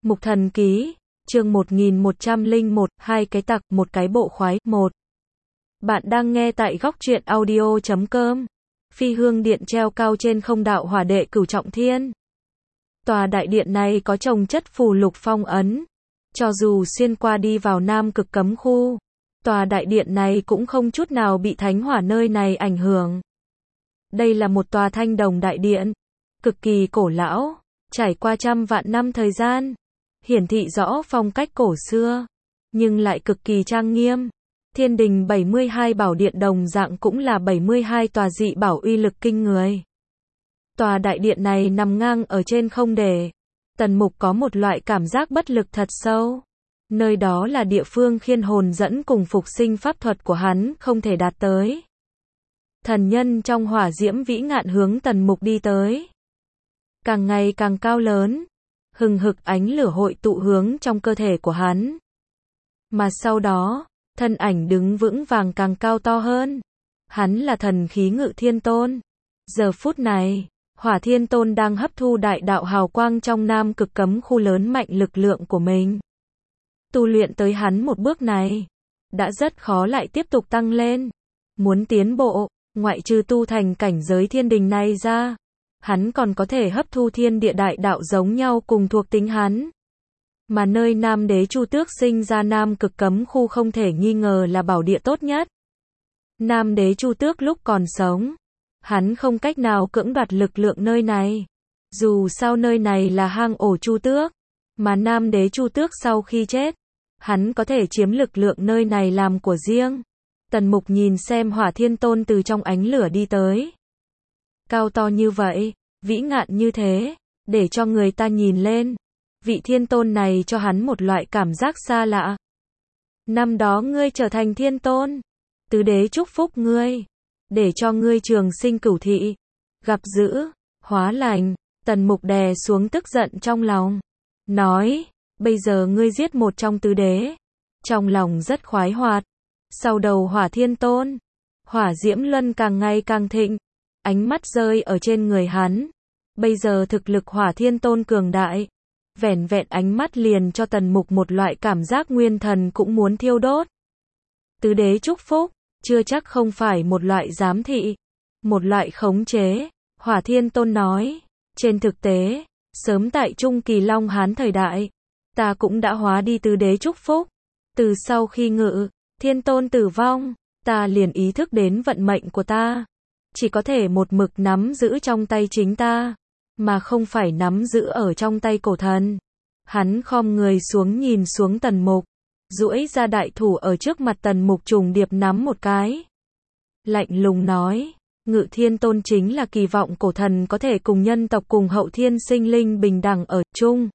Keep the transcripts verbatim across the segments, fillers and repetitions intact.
Mục Thần Ký, chương một nghìn một trăm lẻ một, hai cái tặc, một cái bộ khoái, một. Bạn đang nghe tại góc truyện audio chấm com. Phi hương điện treo cao trên không đạo hỏa đệ cửu trọng thiên. Tòa đại điện này có trồng chất phù lục phong ấn. Cho dù xuyên qua đi vào Nam Cực cấm khu, tòa đại điện này cũng không chút nào bị thánh hỏa nơi này ảnh hưởng. Đây là một tòa thanh đồng đại điện, cực kỳ cổ lão, trải qua trăm vạn năm thời gian, hiển thị rõ phong cách cổ xưa, nhưng lại cực kỳ trang nghiêm. Thiên đình bảy mươi hai bảo điện đồng dạng cũng là bảy mươi hai tòa dị bảo uy lực kinh người. Tòa đại điện này nằm ngang ở trên không để. Tần Mục có một loại cảm giác bất lực thật sâu. Nơi đó là địa phương khiên hồn dẫn cùng phục sinh pháp thuật của hắn không thể đạt tới. Thần nhân trong hỏa diễm vĩ ngạn hướng Tần Mục đi tới. Càng ngày càng cao lớn, hừng hực ánh lửa hội tụ hướng trong cơ thể của hắn. Mà sau đó, thân ảnh đứng vững vàng càng cao to hơn. Hắn là thần khí Ngự Thiên Tôn. Giờ phút này, Hỏa Thiên Tôn đang hấp thu đại đạo hào quang trong Nam Cực cấm khu lớn mạnh lực lượng của mình. Tu luyện tới hắn một bước này, đã rất khó lại tiếp tục tăng lên. Muốn tiến bộ, ngoại trừ tu thành cảnh giới thiên đình này ra, hắn còn có thể hấp thu thiên địa đại đạo giống nhau cùng thuộc tính hắn. Mà nơi Nam Đế Chu Tước sinh ra Nam Cực cấm khu không thể nghi ngờ là bảo địa tốt nhất. Nam Đế Chu Tước lúc còn sống, hắn không cách nào cưỡng đoạt lực lượng nơi này. Dù sao nơi này là hang ổ Chu Tước, mà Nam Đế Chu Tước sau khi chết, hắn có thể chiếm lực lượng nơi này làm của riêng. Tần Mục nhìn xem Hỏa Thiên Tôn từ trong ánh lửa đi tới. Cao to như vậy, vĩ ngạn như thế, để cho người ta nhìn lên. Vị Thiên Tôn này cho hắn một loại cảm giác xa lạ. Năm đó ngươi trở thành Thiên Tôn, tứ đế chúc phúc ngươi, để cho ngươi trường sinh cửu thị, gặp dữ, hóa lành. Tần Mục đè xuống tức giận trong lòng, nói, bây giờ ngươi giết một trong tứ đế, trong lòng rất khoái hoạt. Sau đầu Hỏa Thiên Tôn, hỏa diễm luân càng ngày càng thịnh, ánh mắt rơi ở trên người hắn. Bây giờ thực lực Hỏa Thiên Tôn cường đại, vẻn vẹn ánh mắt liền cho Tần Mục một loại cảm giác nguyên thần cũng muốn thiêu đốt. Tứ đế chúc phúc, chưa chắc không phải một loại giám thị, một loại khống chế. Hỏa Thiên Tôn nói, trên thực tế, sớm tại Trung Kỳ Long Hán thời đại, ta cũng đã hóa đi tứ đế chúc phúc. Từ sau khi Ngự Thiên Tôn tử vong, ta liền ý thức đến vận mệnh của ta, chỉ có thể một mực nắm giữ trong tay chính ta, mà không phải nắm giữ ở trong tay cổ thần. Hắn khom người xuống nhìn xuống Tần Mục, duỗi ra đại thủ ở trước mặt Tần Mục trùng điệp nắm một cái. Lạnh lùng nói, Ngự Thiên Tôn chính là kỳ vọng cổ thần có thể cùng nhân tộc cùng hậu thiên sinh linh bình đẳng ở chung.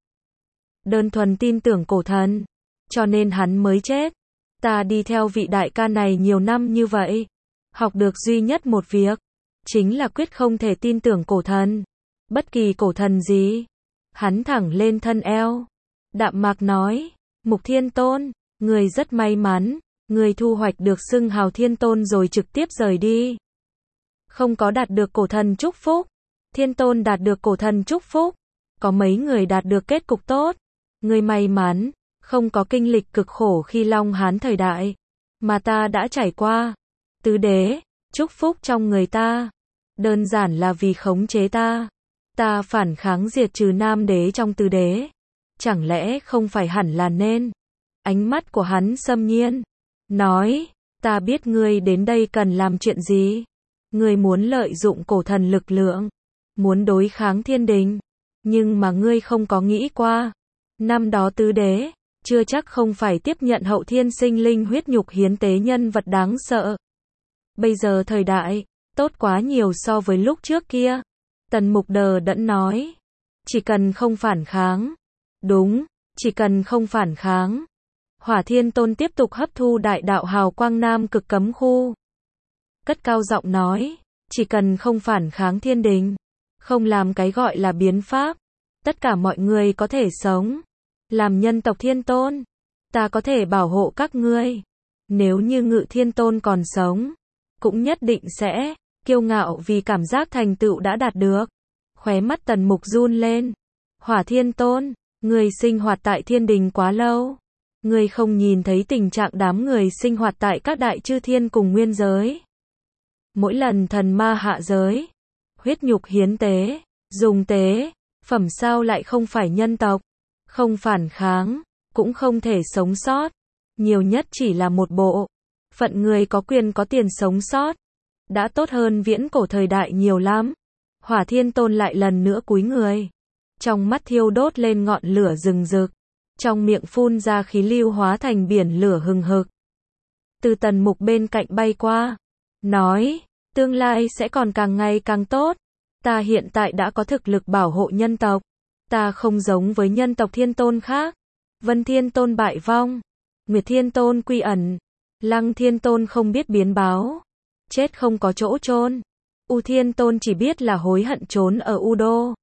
Đơn thuần tin tưởng cổ thần, cho nên hắn mới chết. Ta đi theo vị đại ca này nhiều năm như vậy, học được duy nhất một việc, chính là quyết không thể tin tưởng cổ thần. Bất kỳ cổ thần gì. Hắn thẳng lên thân eo, đạm mạc nói, Mục Thiên Tôn, người rất may mắn, người thu hoạch được xưng hào Thiên Tôn rồi trực tiếp rời đi. Không có đạt được cổ thần chúc phúc. Thiên Tôn đạt được cổ thần chúc phúc, có mấy người đạt được kết cục tốt. Người may mắn, không có kinh lịch cực khổ khi Long Hán thời đại, mà ta đã trải qua. Tứ đế, chúc phúc trong người ta, đơn giản là vì khống chế ta. Ta phản kháng diệt trừ Nam Đế trong tứ đế, chẳng lẽ không phải hẳn là nên. Ánh mắt của hắn xâm nhiên, nói, ta biết ngươi đến đây cần làm chuyện gì. Ngươi muốn lợi dụng cổ thần lực lượng, muốn đối kháng thiên đình, nhưng mà ngươi không có nghĩ qua, năm đó tứ đế, chưa chắc không phải tiếp nhận hậu thiên sinh linh huyết nhục hiến tế nhân vật đáng sợ. Bây giờ thời đại, tốt quá nhiều so với lúc trước kia. Tần Mục đờ đẫn nói, chỉ cần không phản kháng. Đúng, chỉ cần không phản kháng. Hỏa Thiên Tôn tiếp tục hấp thu đại đạo hào quang Nam Cực cấm khu. Cất cao giọng nói, chỉ cần không phản kháng thiên đình, không làm cái gọi là biến pháp, tất cả mọi người có thể sống. Làm nhân tộc Thiên Tôn, ta có thể bảo hộ các ngươi. Nếu như Ngự Thiên Tôn còn sống, cũng nhất định sẽ kiêu ngạo vì cảm giác thành tựu đã đạt được. Khóe mắt Tần Mục run lên. Hỏa Thiên Tôn, Người sinh hoạt tại thiên đình quá lâu. Người không nhìn thấy tình trạng đám người sinh hoạt tại các đại chư thiên cùng nguyên giới. Mỗi lần thần ma hạ giới, huyết nhục hiến tế, dùng tế, phẩm sao lại không phải nhân tộc, không phản kháng, cũng không thể sống sót. Nhiều nhất chỉ là một bộ phận người có quyền có tiền sống sót. Đã tốt hơn viễn cổ thời đại nhiều lắm. Hỏa Thiên Tôn lại lần nữa cúi người. Trong mắt thiêu đốt lên ngọn lửa rừng rực. Trong miệng phun ra khí lưu hóa thành biển lửa hừng hực. Từ Tần Mục bên cạnh bay qua. Nói, tương lai sẽ còn càng ngày càng tốt. Ta hiện tại đã có thực lực bảo hộ nhân tộc. Ta không giống với nhân tộc Thiên Tôn khác. Vân Thiên Tôn bại vong. Nguyệt Thiên Tôn quy ẩn. Lăng Thiên Tôn không biết biến báo. Chết không có chỗ chôn. U Thiên Tôn chỉ biết là hối hận trốn ở U Đô.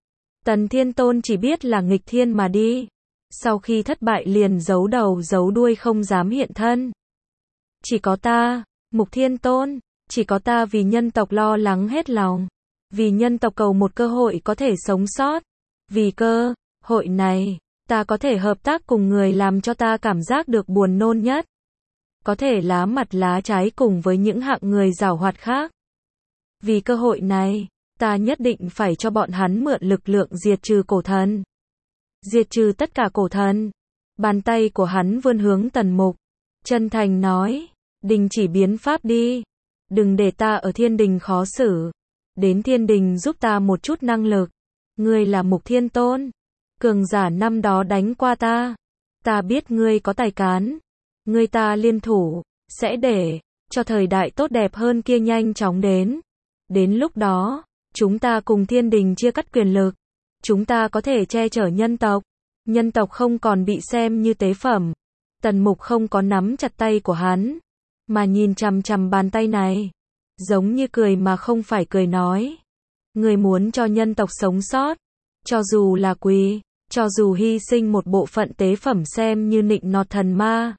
Tần Thiên Tôn chỉ biết là nghịch thiên mà đi. Sau khi thất bại liền giấu đầu giấu đuôi không dám hiện thân. Chỉ có ta, Mục Thiên Tôn, chỉ có ta vì nhân tộc lo lắng hết lòng. Vì nhân tộc cầu một cơ hội có thể sống sót. Vì cơ hội này, ta có thể hợp tác cùng người làm cho ta cảm giác được buồn nôn nhất. Có thể lá mặt lá trái cùng với những hạng người giảo hoạt khác. Vì cơ hội này, ta nhất định phải cho bọn hắn mượn lực lượng diệt trừ cổ thần. Diệt trừ tất cả cổ thần. Bàn tay của hắn vươn hướng Tần Mục. Chân thành nói, đình chỉ biến pháp đi. Đừng để ta ở thiên đình khó xử. Đến thiên đình giúp ta một chút năng lực. Ngươi là Mục Thiên Tôn. Cường giả năm đó đánh qua ta. Ta biết ngươi có tài cán. Ngươi ta liên thủ, sẽ để cho thời đại tốt đẹp hơn kia nhanh chóng đến. Đến lúc đó, chúng ta cùng thiên đình chia cắt quyền lực. Chúng ta có thể che chở nhân tộc. Nhân tộc không còn bị xem như tế phẩm. Tần Mục không có nắm chặt tay của hắn, mà nhìn chằm chằm bàn tay này. Giống như cười mà không phải cười nói. Người muốn cho nhân tộc sống sót. Cho dù là quỳ, cho dù hy sinh một bộ phận tế phẩm xem như nịnh nọt thần ma.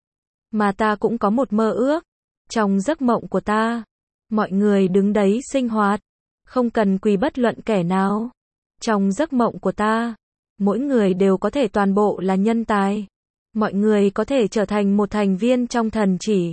Mà ta cũng có một mơ ước. Trong giấc mộng của ta, mọi người đứng đấy sinh hoạt. Không cần quỳ bất luận kẻ nào. Trong giấc mộng của ta, mỗi người đều có thể toàn bộ là nhân tài. Mọi người có thể trở thành một thành viên trong thần chỉ.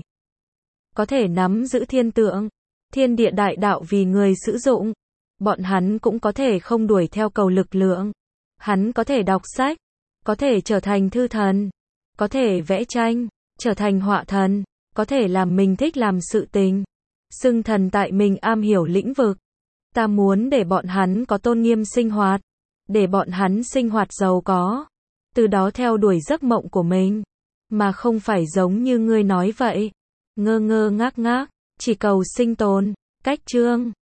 Có thể nắm giữ thiên tượng, thiên địa đại đạo vì người sử dụng. Bọn hắn cũng có thể không đuổi theo cầu lực lượng. Hắn có thể đọc sách, có thể trở thành thư thần, có thể vẽ tranh, trở thành họa thần, có thể làm mình thích làm sự tình. Xưng thần tại mình am hiểu lĩnh vực. Ta muốn để bọn hắn có tôn nghiêm sinh hoạt. Để bọn hắn sinh hoạt giàu có. Từ đó theo đuổi giấc mộng của mình. Mà không phải giống như ngươi nói vậy. Ngơ ngơ ngác ngác, chỉ cầu sinh tồn. Cách chương